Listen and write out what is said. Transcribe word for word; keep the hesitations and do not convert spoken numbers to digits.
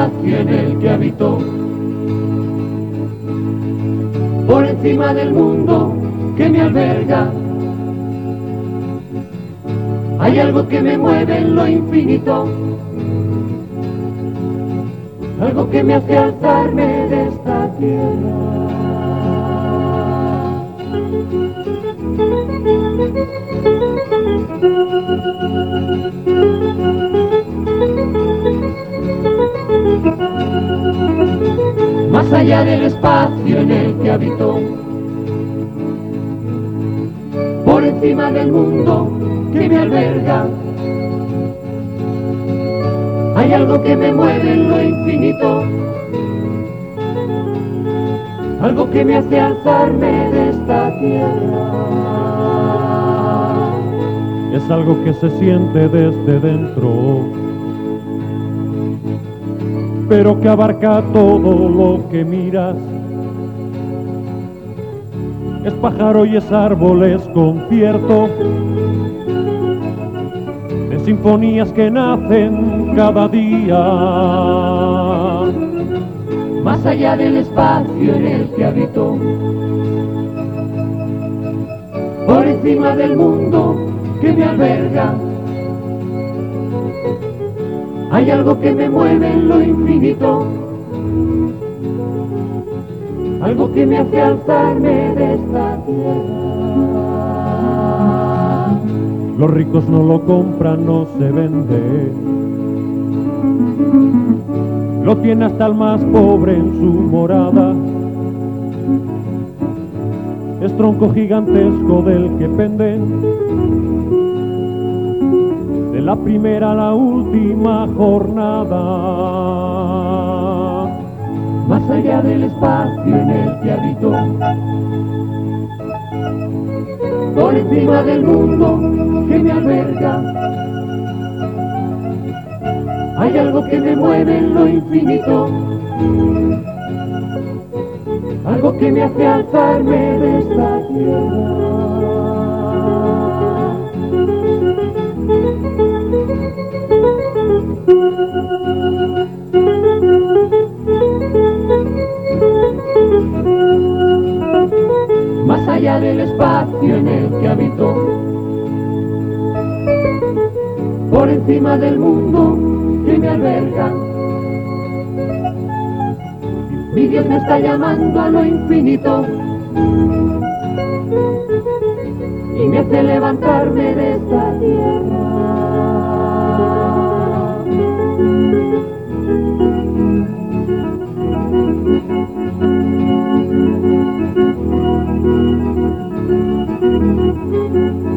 espacio en el que habito. Por encima del mundo que me alberga, hay algo que me mueve en lo infinito, algo que me hace alzarme de esta tierra. Más allá del espacio en el que habito, por encima del mundo que me alberga, hay algo que me mueve en lo infinito, algo que me hace alzarme de esta tierra. Es algo que se siente desde dentro, pero que abarca todo lo que miras. Es pájaro y es árbol, es concierto de sinfonías que nacen cada día. Más allá del espacio en el que habito, por encima del mundo que me alberga, hay algo que me mueve en lo infinito, algo que me hace alzarme de esta tierra. Los ricos no lo compran, no se vende, lo tiene hasta el más pobre en su morada. Es tronco gigantesco del que penden de la primera a la última jornada. Más allá del espacio en el que habito, por encima del mundo que me alberga, hay algo que me mueve en lo infinito, algo que me hace alzarme de esta tierra. Más allá del espacio en el que habito, por encima del mundo que me alberga, mi Dios me está llamando a lo infinito y me hace levantarme de esta tierra. Thank you.